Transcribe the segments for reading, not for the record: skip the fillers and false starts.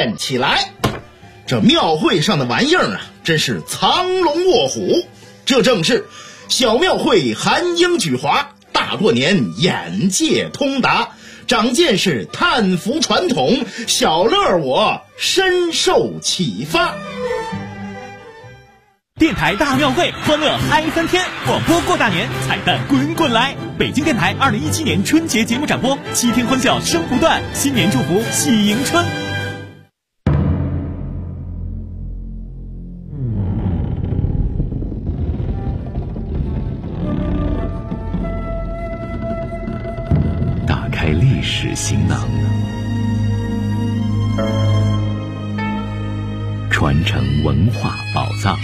练起来。这庙会上的玩意儿啊，真是藏龙卧虎。这正是小庙会含英举华，大过年眼界通达，长见识探伏传统，小乐我深受启发。 电台大庙会，欢乐嗨翻天！广播过大年，彩蛋滚滚来！北京电台2017年春节节目展播，7天欢笑声不断，新年祝福喜迎春。 打开历史行囊，传承文化宝藏。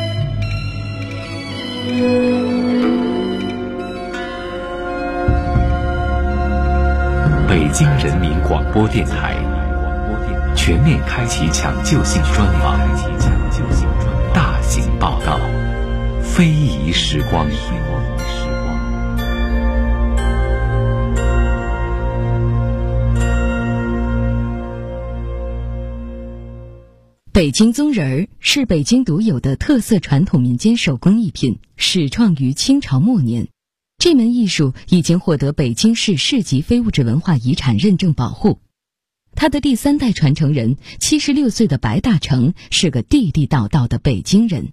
北京人民广播电台全面开启抢救性专访，大型报道，非遗时光。 北京宗人儿是北京独有的特色传统民间手工艺品，始创于清朝末年。这门艺术已经获得北京市市级非物质文化遗产认证保护。他的第3代传承人76岁的白大成是个地地道道的北京人。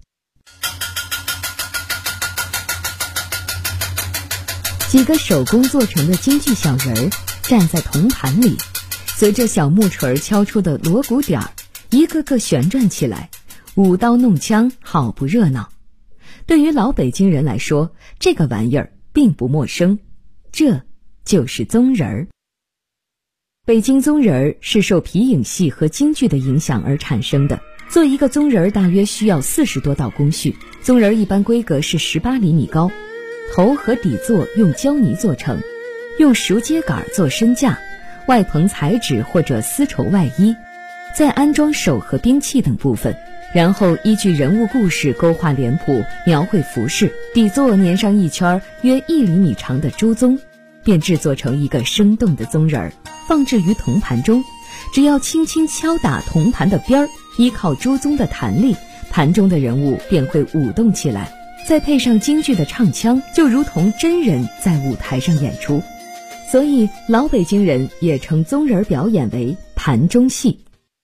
几个手工做成的京剧小人儿站在铜盘里，随着小木锤敲出的锣鼓点儿，一个个旋转起来，舞刀弄枪，好不热闹。对于老北京人来说，这个玩意儿并不陌生，这就是宗人儿。北京宗人儿是受皮影戏和京剧的影响而产生的。做一个宗人儿大约需要40多道工序，宗人儿一般规格是18厘米高，头和底座用胶泥做成，用熟秸秆做身架，外棚彩纸或者丝绸外衣，再安装手和兵器等部分，然后依据人物故事勾画脸谱，描绘服饰，底座粘上一圈约1厘米长的猪鬃，便制作成一个生动的宗人儿，放置于铜盘中。只要轻轻敲打铜盘的边儿，依靠猪鬃的弹力，盘中的人物便会舞动起来，再配上京剧的唱腔，就如同真人在舞台上演出。所以老北京人也称宗人表演为盘中戏。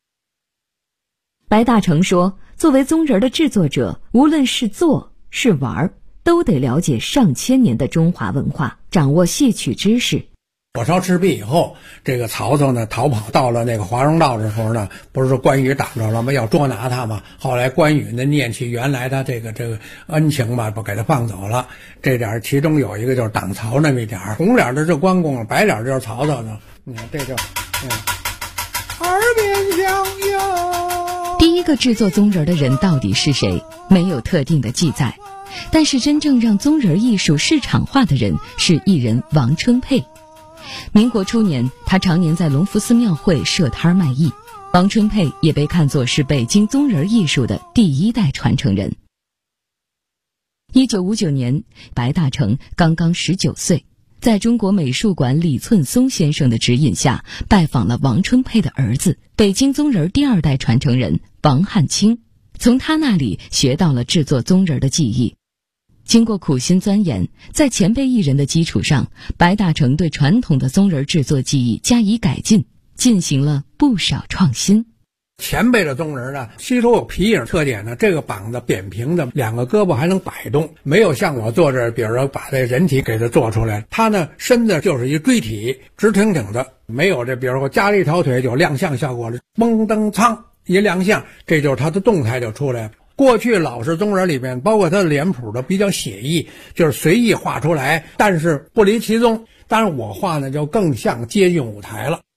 白大成说，作为宗人的制作者，无论是做是玩，都得了解上千年的中华文化，掌握戏曲知识。 火烧赤壁以后，这个曹操呢逃跑到了那个华容道的时候呢，不是说关羽打着了吗？要捉拿他嘛。后来关羽呢念起原来他这个恩情吧，不给他放走了。这点其中有一个就是挡曹那么一点，红脸的是关公，白脸就是曹操呢。你看这就耳边响哟。 第一个制作宗人的人到底是谁？没有特定的记载，但是真正让宗人艺术市场化的人是艺人王春佩。民国初年，他常年在隆福寺庙会设摊卖艺。王春佩也被看作是北京宗人艺术的第1代传承人。1959年，白大成刚刚19岁，在中国美术馆李寸松先生的指引下，拜访了王春佩的儿子，北京宗人第2代传承人王汉卿，从他那里学到了制作宗人的技艺。经过苦心钻研，在前辈艺人的基础上，白大成对传统的宗人制作技艺加以改进，进行了不少创新。 前辈的宗人呢，吸收有皮影特点呢，这个膀子扁平的，2个胳膊还能摆动，没有像我做这，比如说把这人体给它做出来，他呢身子就是一锥体，直挺挺的，没有这比如说加了一条腿有亮相效果了，嘣噔苍一亮相，这就是他的动态就出来了。过去老式宗人里面，包括他的脸谱的比较写意，就是随意画出来，但是不离其宗。当然我画呢就更像接近舞台了。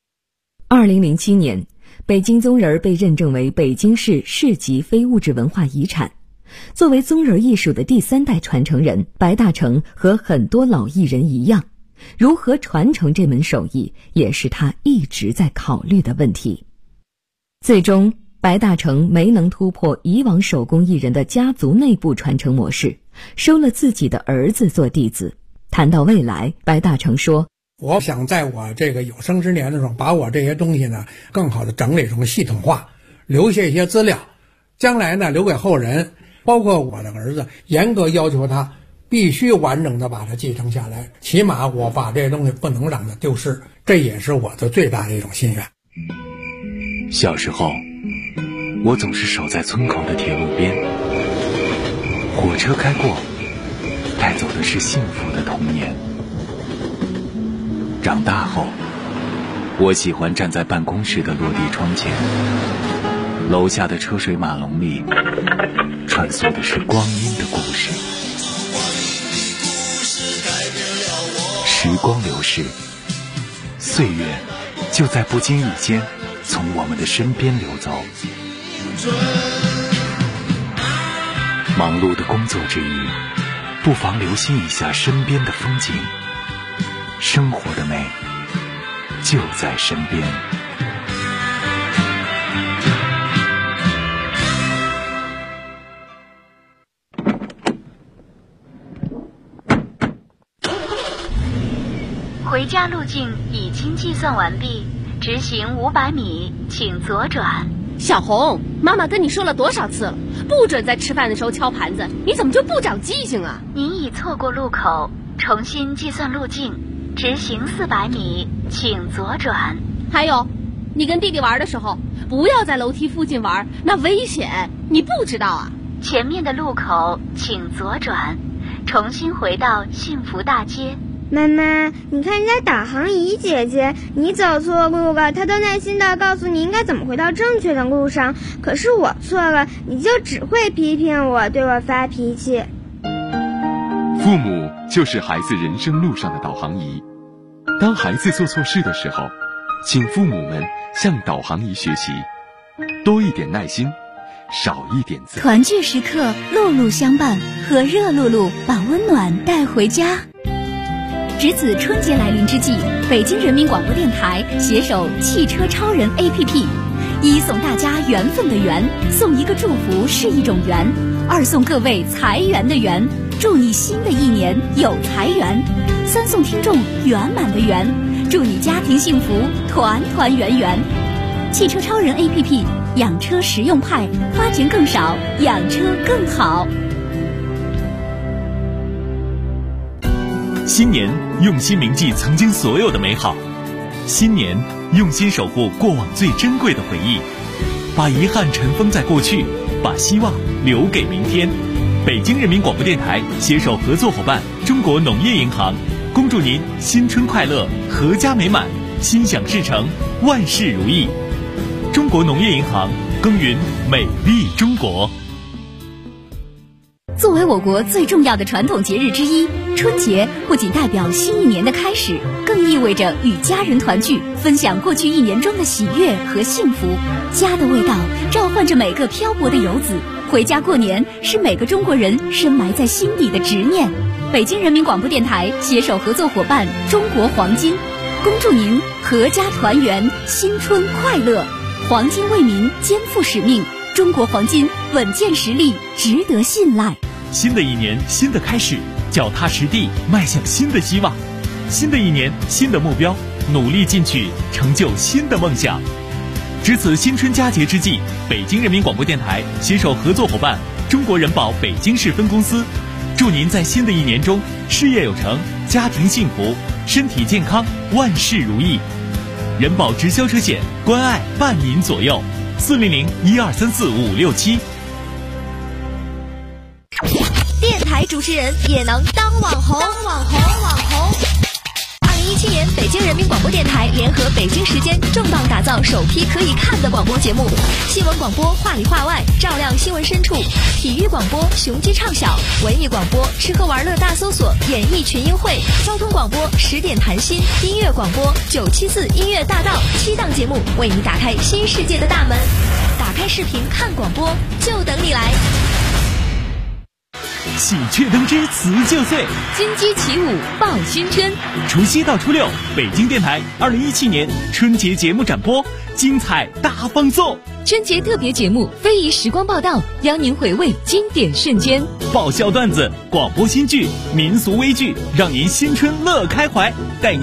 2007年，北京宗人被认证为北京市市级非物质文化遗产。作为宗人艺术的第3代传承人，白大成和很多老艺人一样，如何传承这门手艺，也是他一直在考虑的问题。最终白大成没能突破以往手工艺人的家族内部传承模式，收了自己的儿子做弟子。谈到未来，白大成说， 我想在我这个有生之年的时候，把我这些东西呢更好的整理成系统化，留下一些资料，将来呢留给后人，包括我的儿子，严格要求他必须完整的把它继承下来，起码我把这些东西不能让它丢失，这也是我的最大的一种心愿。 小时候，我总是守在村口的铁路边，火车开过，带走的是幸福的童年。长大后，我喜欢站在办公室的落地窗前，楼下的车水马龙里穿梭的是光阴的故事。时光流逝，岁月就在不经意间从我们的身边流走。忙碌的工作之余，不妨留心一下身边的风景，生活的美就在身边。 回家路径已经计算完毕，直行500米，请左转。 小红，妈妈跟你说了多少次了，不准在吃饭的时候敲盘子，你怎么就不长记性啊？ 您已错过路口，重新计算路径，直行400米，请左转。 还有，你跟弟弟玩的时候，不要在楼梯附近玩，那危险，你不知道啊？ 前面的路口请左转，重新回到幸福大街。 妈妈，你看人家导航仪姐姐，你走错路了，她都耐心地告诉你应该怎么回到正确的路上，可是我错了，你就只会批评我，对我发脾气。 父母就是孩子人生路上的导航仪，当孩子做错事的时候，请父母们向导航仪学习，多一点耐心，少一点责。 团聚时刻，路路相伴，和热露露把温暖带回家。值此春节来临之际，北京人民广播电台携手汽车超人 APP， 一送大家缘分的缘，送一个祝福是一种缘；二送各位财源的源，祝你新的一年有财源；三送听众圆满的圆，祝你家庭幸福团团圆圆。汽车超人 APP， 养车实用派，花钱更少，养车更好。 新年用心铭记曾经所有的美好，新年用心守护过往最珍贵的回忆，把遗憾尘封在过去，把希望留给明天。北京人民广播电台携手合作伙伴中国农业银行，恭祝您新春快乐，阖家美满，心想事成，万事如意。中国农业银行，耕耘美丽中国。 作为我国最重要的传统节日之一，春节不仅代表新一年的开始，更意味着与家人团聚，分享过去一年中的喜悦和幸福。家的味道召唤着每个漂泊的游子，回家过年是每个中国人深埋在心底的执念。北京人民广播电台携手合作伙伴中国黄金，恭祝您阖家团圆，新春快乐。黄金为民肩负使命，中国黄金稳健实力，值得信赖。 新的一年，新的开始，脚踏实地迈向新的希望。新的一年，新的目标，努力进取，成就新的梦想。值此新春佳节之际，北京人民广播电台携手合作伙伴中国人保北京市分公司，祝您在新的一年中事业有成，家庭幸福，身体健康，万事如意。人保直销车险，关爱伴您左右，400-1234-567。 电台主持人也能当网红。2017年，北京人民广播电台联合北京时间重磅打造首批可以看的广播节目，新闻广播话里话外，照亮新闻深处；体育广播雄鸡唱晓，文艺广播吃喝玩乐大搜索，演艺群英会；交通广播10点谈心，音乐广播974音乐大道，7档节目为你打开新世界的大门。打开视频看广播，就等你来。 喜鹊登枝辞旧岁， 金鸡起舞报新春。 除夕到初六，北京电台2017年春节节目展播，精彩大放送。 春节特别节目非遗时光报道，邀您回味经典瞬间。 爆笑段子、广播新剧、民俗微剧，让您新春乐开怀，带您